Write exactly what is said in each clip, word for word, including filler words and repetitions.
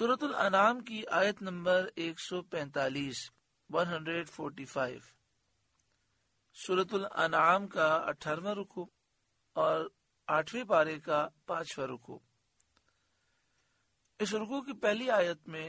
سورۃ الانعام کی آیت نمبر ایک سو پینتالیس ایک سو پینتالیس سورۃ الانعام کا اٹھارہواں رکوع اور آٹھویں پارے کا پانچواں رکوع۔ اس رکوع کی پہلی آیت میں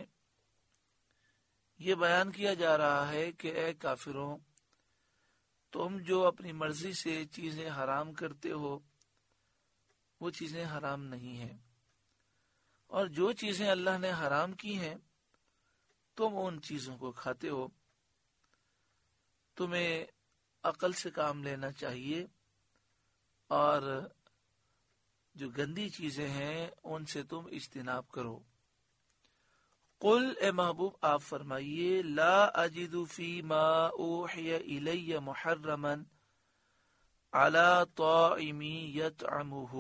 یہ بیان کیا جا رہا ہے کہ اے کافروں، تم جو اپنی مرضی سے چیزیں حرام کرتے ہو وہ چیزیں حرام نہیں ہیں، اور جو چیزیں اللہ نے حرام کی ہیں تم ان چیزوں کو کھاتے ہو۔ تمہیں عقل سے کام لینا چاہیے اور جو گندی چیزیں ہیں ان سے تم اجتناب کرو۔ قل اے محبوب آپ فرمائیے، لا اجد فیما اوحی الی محرما علی طاعم یطعمہ۔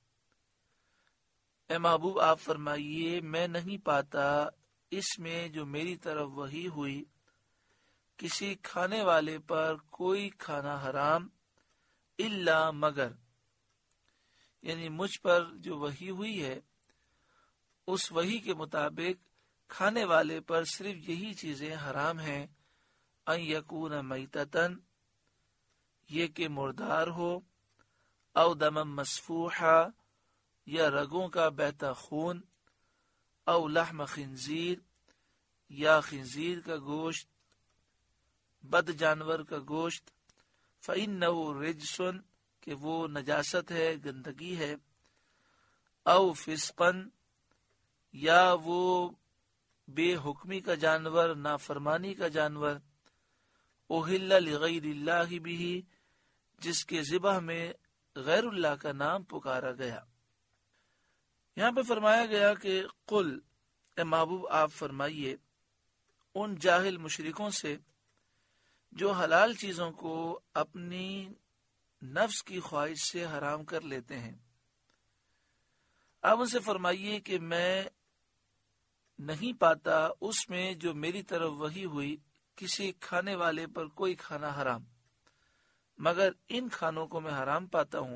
اے محبوب آپ فرمائیے، میں نہیں پاتا اس میں جو میری طرف وحی ہوئی کسی کھانے والے پر کوئی کھانا حرام، الا مگر، یعنی مجھ پر جو وحی ہوئی ہے اس وحی کے مطابق کھانے والے پر صرف یہی چیزیں حرام ہیں، ان یکون میتتن، یہ کہ مردار ہو، او دم مسفوحا، یا رگوں کا بہتا خون، او لحم خنزیر، یا خنزیر کا گوشت، بد جانور کا گوشت، فإنہ رجس، کہ وہ نجاست ہے، گندگی ہے، او فسقن، یا وہ بے حکمی کا جانور، نافرمانی کا جانور، اوہل لغیر اللہ بھی، جس کے ذبح میں غیر اللہ کا نام پکارا گیا۔ یہاں پہ فرمایا گیا کہ قل اے محبوب آپ فرمائیے ان جاہل مشرکوں سے جو حلال چیزوں کو اپنی نفس کی خواہش سے حرام کر لیتے ہیں، آپ ان سے فرمائیے کہ میں نہیں پاتا اس میں جو میری طرف وحی ہوئی کسی کھانے والے پر کوئی کھانا حرام، مگر ان کھانوں کو میں حرام پاتا ہوں۔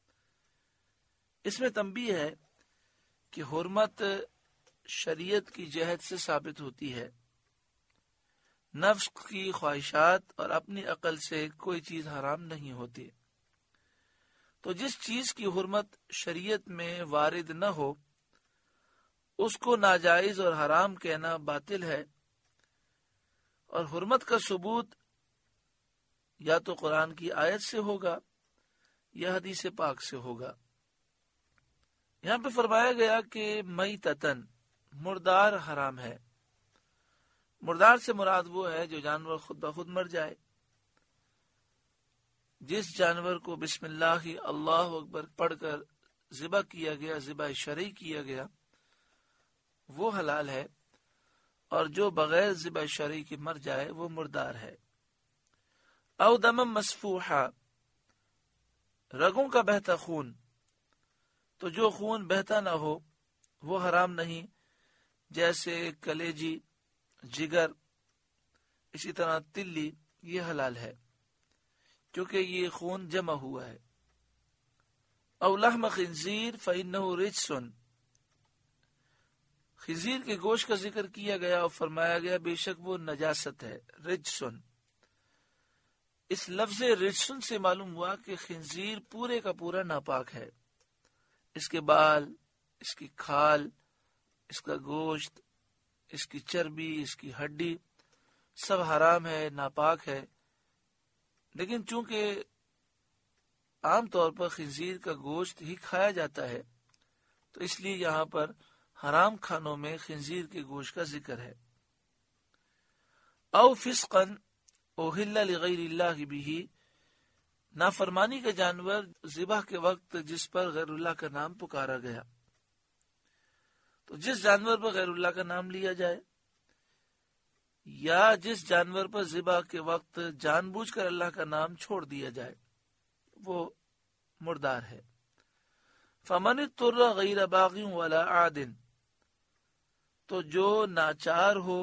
اس میں تنبیہ ہے کہ حرمت شریعت کی جہت سے ثابت ہوتی ہے، نفس کی خواہشات اور اپنی عقل سے کوئی چیز حرام نہیں ہوتی۔ تو جس چیز کی حرمت شریعت میں وارد نہ ہو اس کو ناجائز اور حرام کہنا باطل ہے، اور حرمت کا ثبوت یا تو قرآن کی آیت سے ہوگا یا حدیث پاک سے ہوگا۔ یہاں پہ فرمایا گیا کہ میتتن، مردار حرام ہے۔ مردار سے مراد وہ ہے جو جانور خود بخود مر جائے۔ جس جانور کو بسم اللہ اللہ اکبر پڑھ کر ذبح کیا گیا، ذبح شرعی کیا گیا، وہ حلال ہے، اور جو بغیر ذبح شرعی کے مر جائے وہ مردار ہے۔ او دم مسفوحا، رگوں کا بہتا خون، تو جو خون بہتا نہ ہو وہ حرام نہیں، جیسے کلیجی، جگر، اسی طرح تلی، یہ حلال ہے کیونکہ یہ خون جمع ہوا ہے۔ او لحم خنزیر فإنہ رجس، خنزیر کے گوشت کا ذکر کیا گیا اور فرمایا گیا بے شک وہ نجاست ہے، رجسن۔ اس لفظ رجسن سے معلوم ہوا کہ خنزیر پورے کا پورا ناپاک ہے، اس کے بال، اس کی کھال، اس کا گوشت، اس کی چربی، اس کی ہڈی سب حرام ہے، ناپاک ہے۔ لیکن چونکہ عام طور پر خنزیر کا گوشت ہی کھایا جاتا ہے تو اس لیے یہاں پر حرام کھانوں میں خنزیر کے گوشت کا ذکر ہے۔ او فسقن اوہل لغیر اللہ بھی، نافرمانی کا جانور ذبح کے وقت جس پر غیر اللہ کا نام پکارا گیا۔ تو جس جانور پر غیر اللہ کا نام لیا جائے یا جس جانور پر ذبح کے وقت جان بوجھ کر اللہ کا نام چھوڑ دیا جائے وہ مردار ہے۔ فمن اضطر غیر باغ ولا عاد، تو جو ناچار ہو،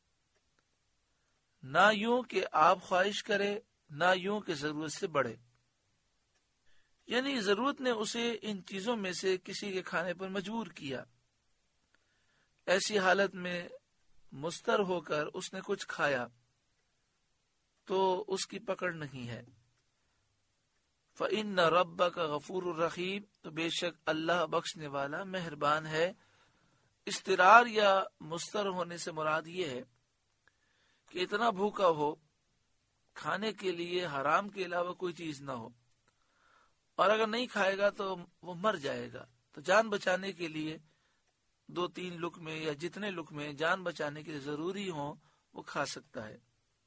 نہ یوں کہ آپ خواہش کرے، نہ یوں کہ ضرورت سے بڑھے، یعنی ضرورت نے اسے ان چیزوں میں سے کسی کے کھانے پر مجبور کیا، ایسی حالت میں مستر ہو کر اس نے کچھ کھایا تو اس کی پکڑ نہیں ہے۔ فَإِنَّ رَبَّكَ غَفُورٌ رَحِيمٌ، تو بے شک اللہ بخشنے والا مہربان ہے۔ استرار یا مستر ہونے سے مراد یہ ہے کہ اتنا بھوکا ہو، کھانے کے لیے حرام کے علاوہ کوئی چیز نہ ہو، اور اگر نہیں کھائے گا تو وہ مر جائے گا، تو جان بچانے کے لیے دو تین لقمے یا جتنے لقمے جان بچانے کے لیے ضروری ہوں وہ کھا سکتا ہے۔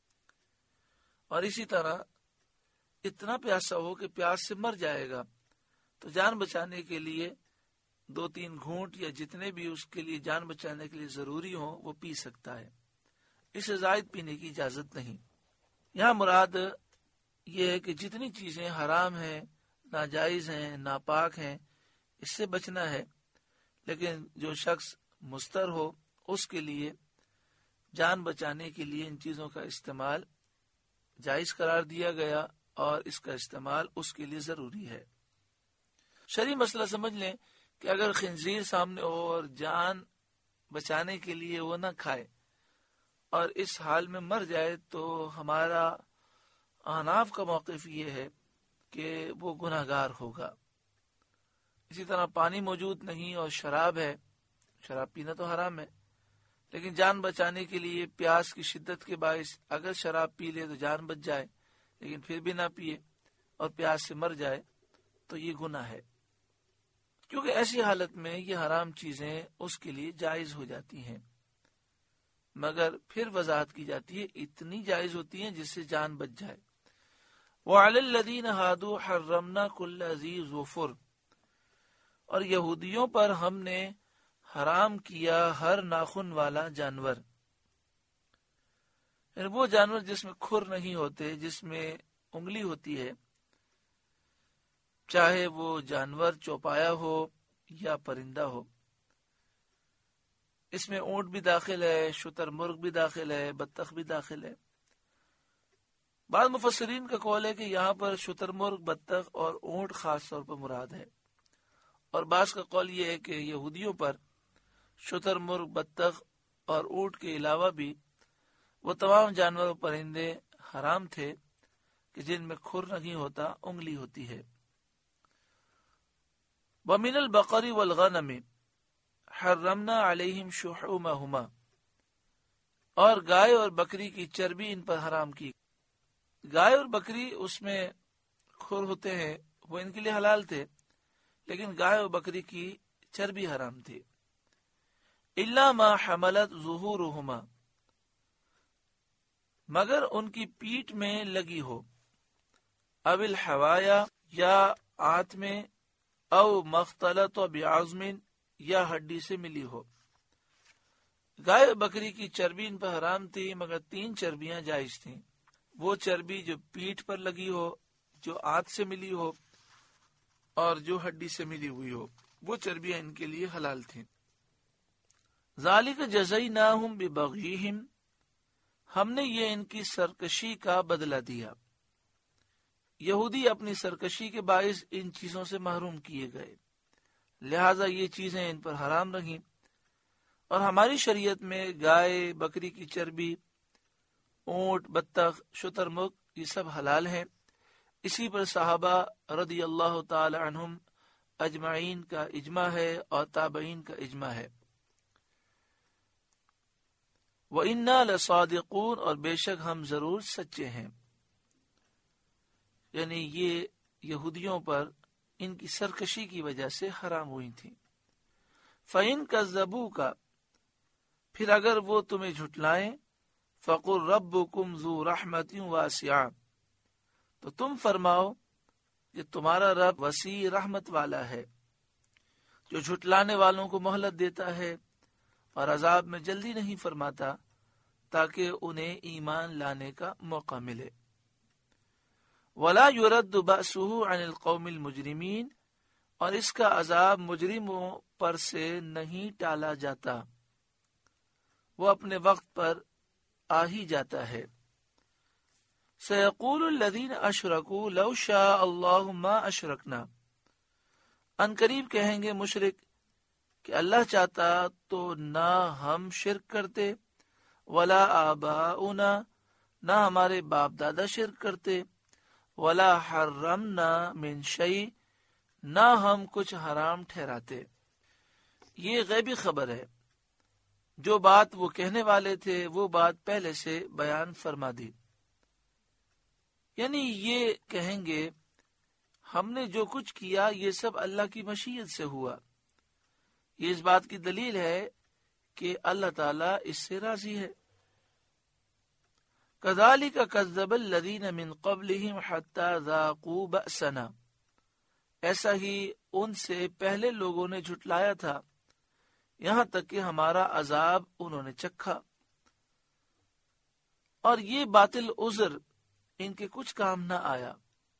اور اسی طرح اتنا پیاسا ہو کہ پیاس سے مر جائے گا تو جان بچانے کے لیے دو تین گھونٹ یا جتنے بھی اس کے لیے جان بچانے کے لیے ضروری ہوں وہ پی سکتا ہے، اسے زائد پینے کی اجازت نہیں۔ یہاں مراد یہ ہے کہ جتنی چیزیں حرام ہیں، ناجائز ہیں، ناپاک ہیں، اس سے بچنا ہے، لیکن جو شخص مستر ہو اس کے لیے جان بچانے کے لیے ان چیزوں کا استعمال جائز قرار دیا گیا اور اس کا استعمال اس کے لیے ضروری ہے۔ شرعی مسئلہ سمجھ لیں کہ اگر خنزیر سامنے ہو اور جان بچانے کے لیے وہ نہ کھائے اور اس حال میں مر جائے تو ہمارا احناف کا موقف یہ ہے کہ وہ گناہگار ہوگا۔ اسی طرح پانی موجود نہیں اور شراب ہے، شراب پینا تو حرام ہے، لیکن جان بچانے کے لیے پیاس کی شدت کے باعث اگر شراب پی لے تو جان بچ جائے، لیکن پھر بھی نہ پیے اور پیاس سے مر جائے تو یہ گناہ ہے، کیونکہ ایسی حالت میں یہ حرام چیزیں اس کے لیے جائز ہو جاتی ہیں، مگر پھر وضاحت کی جاتی ہے اتنی جائز ہوتی ہیں جس سے جان بچ جائے۔ وَعَلَى الَّذِينَ هَادُوا حَرَّمْنَا كُلَّ ذِي ظُفُرٍ، اور یہودیوں پر ہم نے حرام کیا ہر ناخن والا جانور، یعنی وہ جانور جس میں کھر نہیں ہوتے، جس میں انگلی ہوتی ہے، چاہے وہ جانور چوپایا ہو یا پرندہ ہو۔ اس میں اونٹ بھی داخل ہے، شتر مرغ بھی داخل ہے، بطخ بھی داخل ہے۔ بعض مفسرین کا قول ہے کہ یہاں پر شتر مرغ، بطخ اور اونٹ خاص طور پر مراد ہے، اور بعض کا قول یہ ہے کہ یہودیوں پر شتر مرغ، بطخ اور اونٹ کے علاوہ بھی وہ تمام جانور و پرندے حرام تھے کہ جن میں کھر نہیں ہوتا، انگلی ہوتی ہے۔ وَمِنَ الْبَقَرِ وَالْغَنَمِ حَرَّمْنَا عَلَيْهِمْ شُحُومَهُمَا، اور گائے اور بکری کی چربی ان پر حرام کی۔ گائے اور بکری اس میں کھر ہوتے ہیں، وہ ان کے لیے حلال تھے، لیکن گائے اور بکری کی چربی حرام تھی۔ إِلَّا مَا حَمَلَتْ ظُهُورُهُمَا، مگر ان کی پیٹھ میں لگی ہو، او الحوایا، یا آنت میں، او مختلط بعظم، یا ہڈی سے ملی ہو۔ گائے بکری کی چربی ان پر حرام تھی، مگر تین چربیاں جائز تھیں۔ وہ چربی جو پیٹھ پر لگی ہو، جو آنت سے ملی ہو، اور جو ہڈی سے ملی ہوئی ہو، وہ چربیاں ان کے لیے حلال تھیں۔ ذالک جزیناہم ببغیہم، ہم نے یہ ان کی سرکشی کا بدلہ دیا۔ یہودی اپنی سرکشی کے باعث ان چیزوں سے محروم کیے گئے، لہٰذا یہ چیزیں ان پر حرام رہیں، اور ہماری شریعت میں گائے، بکری کی چربی، اونٹ، بطخ، شتر مرغ یہ سب حلال ہیں۔ اسی پر صحابہ رضی اللہ تعالی عنہم اجمعین کا اجماع ہے اور تابعین کا اجماع ہے۔ وَإِنَّا لَصَادِقُونَ، اور بے شک ہم ضرور سچے ہیں، یعنی یہ یہودیوں پر ان کی سرکشی کی وجہ سے حرام ہوئی تھی۔ فَإِن كَذَّبُوكَ، پھر اگر وہ تمہیں جھٹلائیں، فَقُلْ رَبُّكُمْ ذُو رَحْمَةٍ وَاسِعَةٍ، تو تم فرماؤ کہ تمہارا رب وسیع رحمت والا ہے، جو جھٹلانے والوں کو مہلت دیتا ہے اور عذاب میں جلدی نہیں فرماتا تاکہ انہیں ایمان لانے کا موقع ملے۔ وَلَا يُرَدُّ بَأْسُهُ عَنِ الْقَوْمِ الْمُجْرِمِينَ، اور اس کا عذاب مجرموں پر سے نہیں ٹالا جاتا، وہ اپنے وقت پر آ ہی جاتا ہے۔ سَيَقُولُ الَّذِينَ أَشْرَكُوا لَوْ شَاءَ اللَّهُ مَا أَشْرَكْنَا، ان قریب کہیں گے مشرک کہ اللہ چاہتا تو نہ ہم شرک کرتے، ولا آباؤنا، نہ ہمارے باپ دادا شرک کرتے، ولا حرمنا من شیء، نہ ہم کچھ حرام ٹھہراتے۔ یہ غیبی خبر ہے، جو بات وہ کہنے والے تھے وہ بات پہلے سے بیان فرما دی۔ یعنی یہ کہیں گے ہم نے جو کچھ کیا یہ سب اللہ کی مشیت سے ہوا۔ یہ اس بات کی دلیل ہے کہ اللہ تعالیٰ اس سے راضی ہے۔ کذالک کذب الذین من قبلہم حتی ذاقوا بأسنا، ایسا ہی ان سے پہلے لوگوں نے جھٹلایا تھا یہاں تک کہ ہمارا عذاب انہوں نے چکھا۔ اور یہ باطل عذر ان کے کچھ کام نہ آیا،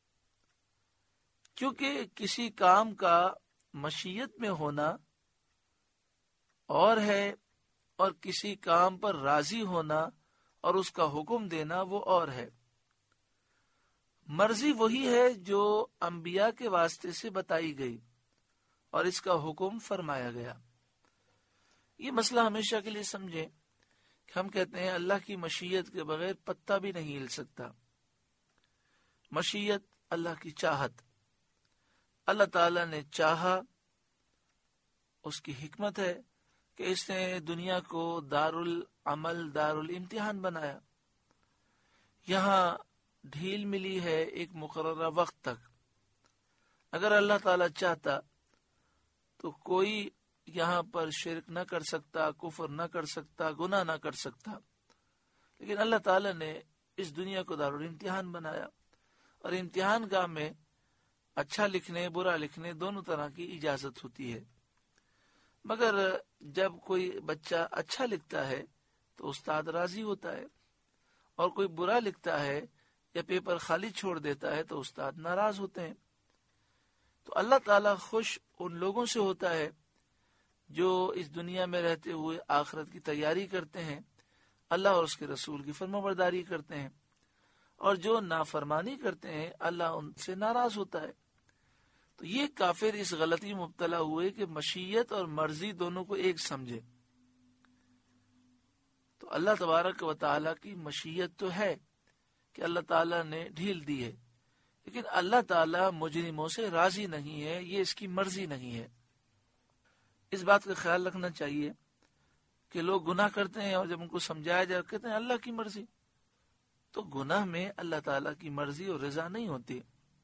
کیونکہ کسی کام کا مشیت میں ہونا اور ہے اور کسی کام پر راضی ہونا اور اس کا حکم دینا وہ اور ہے۔ مرضی وہی ہے جو انبیاء کے واسطے سے بتائی گئی اور اس کا حکم فرمایا گیا۔ یہ مسئلہ ہمیشہ کے لیے سمجھیں کہ ہم کہتے ہیں اللہ کی مشیت کے بغیر پتا بھی نہیں ہل سکتا۔ مشیت اللہ کی چاہت، اللہ تعالیٰ نے چاہا، اس کی حکمت ہے کہ اس نے دنیا کو دار العمل دار الامتحان بنایا۔ یہاں ڈھیل ملی ہے ایک مقررہ وقت تک۔ اگر اللہ تعالیٰ چاہتا تو کوئی یہاں پر شرک نہ کر سکتا، کفر نہ کر سکتا، گناہ نہ کر سکتا، لیکن اللہ تعالیٰ نے اس دنیا کو دار الامتحان بنایا، اور امتحان گاہ میں اچھا لکھنے برا لکھنے دونوں طرح کی اجازت ہوتی ہے۔ مگر جب کوئی بچہ اچھا لکھتا ہے تو استاد راضی ہوتا ہے، اور کوئی برا لکھتا ہے یا پیپر خالی چھوڑ دیتا ہے تو استاد ناراض ہوتے ہیں۔ تو اللہ تعالیٰ خوش ان لوگوں سے ہوتا ہے جو اس دنیا میں رہتے ہوئے آخرت کی تیاری کرتے ہیں، اللہ اور اس کے رسول کی فرمانبرداری کرتے ہیں، اور جو نافرمانی کرتے ہیں اللہ ان سے ناراض ہوتا ہے۔ تو یہ کافر اس غلطی میں مبتلا ہوئے کہ مشیت اور مرضی دونوں کو ایک سمجھے۔ تو اللہ تبارک و تعالیٰ کی مشیت تو ہے کہ اللہ تعالیٰ نے ڈھیل دی ہے، لیکن اللہ تعالیٰ مجرموں سے راضی نہیں ہے، یہ اس کی مرضی نہیں ہے۔ اس بات کا خیال رکھنا چاہیے کہ لوگ گناہ کرتے ہیں اور جب ان کو سمجھایا جائے کہتے ہیں اللہ کی مرضی، تو گناہ میں اللہ تعالیٰ کی مرضی اور رضا نہیں ہوتی۔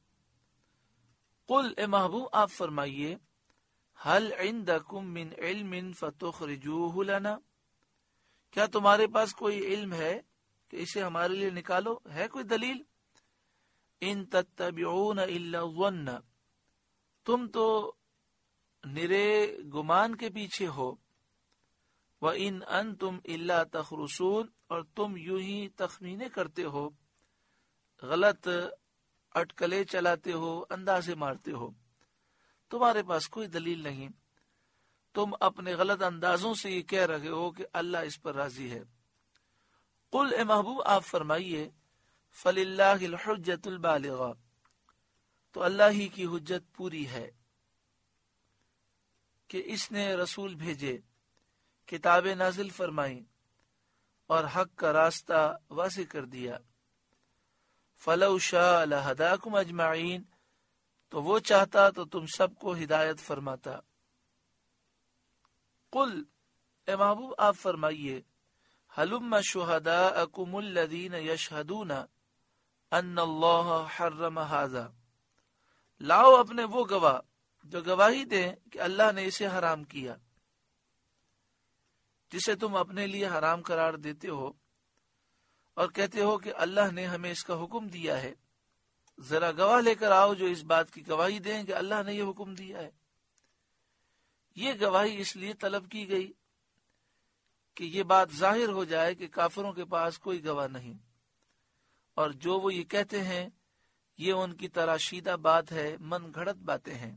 قل اے محبوب آپ فرمائیے، هل عندکم من علم فتخرجوه لنا، کیا تمہارے پاس کوئی علم ہے کہ اسے ہمارے لیے نکالو، ہے کوئی دلیل؟ ان تتبعون الا الظن، تم تو نرے گمان کے پیچھے ہو، وَإِنْ أَنْتُمْ إِلَّا تَخْرُصُونَ، اور تم یوں ہی تخمینے کرتے ہو، غلط اٹکلے چلاتے ہو، اندازے مارتے ہو، تمہارے پاس کوئی دلیل نہیں، تم اپنے غلط اندازوں سے یہ کہہ رہے ہو کہ اللہ اس پر راضی ہے۔ قل اے محبوب آپ فرمائیے، فَلِلَّهِ الْحُجَّةُ الْبَالِغَةُ، تو اللہ ہی کی حجت پوری ہے کہ اس نے رسول بھیجے، کتابیں نازل فرمائیں اور حق کا راستہ واضح کر دیا۔ فَلَوْ شَاءَ لَهَدَاكُمْ أَجْمَعِينَ، تو وہ چاہتا تو تم سب کو ہدایت فرماتا۔ قل اے محبوب آپ فرمائیے، هَلُمَّ شُهَدَاءَكُمُ الَّذِينَ يَشْهَدُونَ أَنَّ اللَّهَ حَرَّمَ هَذَا، لاؤ اپنے وہ گواہ جو گواہی دیں کہ اللہ نے اسے حرام کیا، جسے تم اپنے لیے حرام قرار دیتے ہو اور کہتے ہو کہ اللہ نے ہمیں اس کا حکم دیا ہے، ذرا گواہ لے کر آؤ جو اس بات کی گواہی دیں کہ اللہ نے یہ حکم دیا ہے۔ یہ گواہی اس لیے طلب کی گئی کہ یہ بات ظاہر ہو جائے کہ کافروں کے پاس کوئی گواہ نہیں، اور جو وہ یہ کہتے ہیں یہ ان کی تراشیدہ بات ہے، من گھڑت باتیں ہیں۔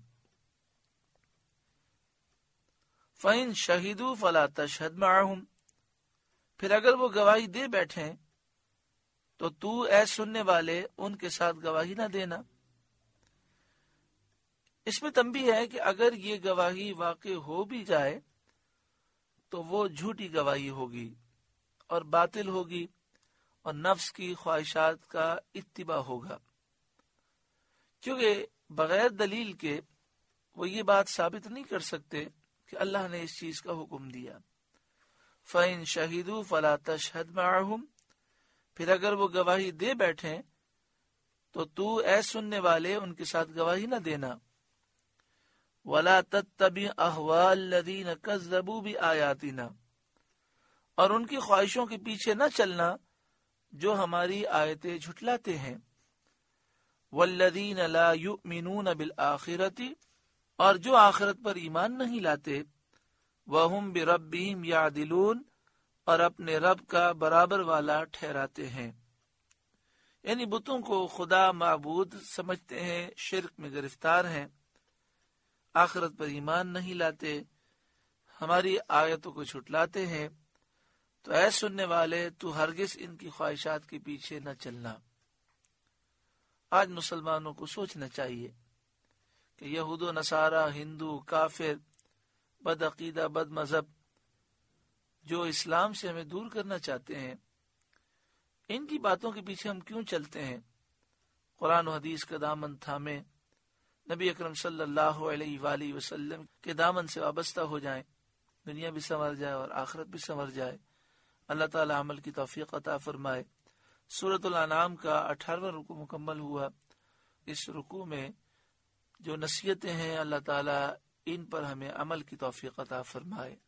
فَإِن شَهِدُوا فَلَا تَشْهَدْ مَعَهُمْ، پھر اگر وہ گواہی دے بیٹھیں تو تو اے سننے والے ان کے ساتھ گواہی نہ دینا۔ اس میں تنبیہ ہے کہ اگر یہ گواہی واقع ہو بھی جائے تو وہ جھوٹی گواہی ہوگی اور باطل ہوگی اور نفس کی خواہشات کا اتباع ہوگا، کیونکہ بغیر دلیل کے وہ یہ بات ثابت نہیں کر سکتے کہ اللہ نے اس چیز کا حکم دیا۔ فَإِن شَهِدُوا فَلَا تَشْهَدْ مَعَهُمْ، پھر اگر وہ گواہی دے بیٹھیں تو تو اے سننے والے ان کے ساتھ گواہی نہ دینا۔ وَلَا تَتَّبِعْ أَهْوَاءَ الَّذِينَ كَذَّبُوا بِآيَاتِنَا، اور ان کی خواہشوں کے پیچھے نہ چلنا جو ہماری آیتیں جھٹلاتے ہیں۔ وَالَّذِينَ لَا يُؤْمِنُونَ بِالْآخِرَةِ، اور جو آخرت پر ایمان نہیں لاتے۔ وَهُمْ بِرَبِّهِمْ يَعْدِلُونَ، اور اپنے رب کا برابر والا ٹھہراتے ہیں، یعنی بتوں کو خدا معبود سمجھتے ہیں، شرک میں گرفتار ہیں، آخرت پر ایمان نہیں لاتے، ہماری آیتوں کو چھٹلاتے ہیں۔ تو اے سننے والے تو ہرگز ان کی خواہشات کے پیچھے نہ چلنا۔ آج مسلمانوں کو سوچنا چاہیے کہ یہود و نصارہ، ہندو، کافر، بد عقیدہ، بد مذہب جو اسلام سے ہمیں دور کرنا چاہتے ہیں، ان کی باتوں کے پیچھے ہم کیوں چلتے ہیں؟ قرآن و حدیث کا دامن تھامیں، نبی اکرم صلی اللہ علیہ وآلہ وسلم کے دامن سے وابستہ ہو جائیں، دنیا بھی سنور جائے اور آخرت بھی سنور جائے۔ اللہ تعالی عمل کی توفیق عطا فرمائے۔ سورۃ الانعام کا اٹھارہواں رکوع مکمل ہوا۔ اس رکوع میں جو نصیحتیں ہیں اللہ تعالی ان پر ہمیں عمل کی توفیق عطا فرمائے۔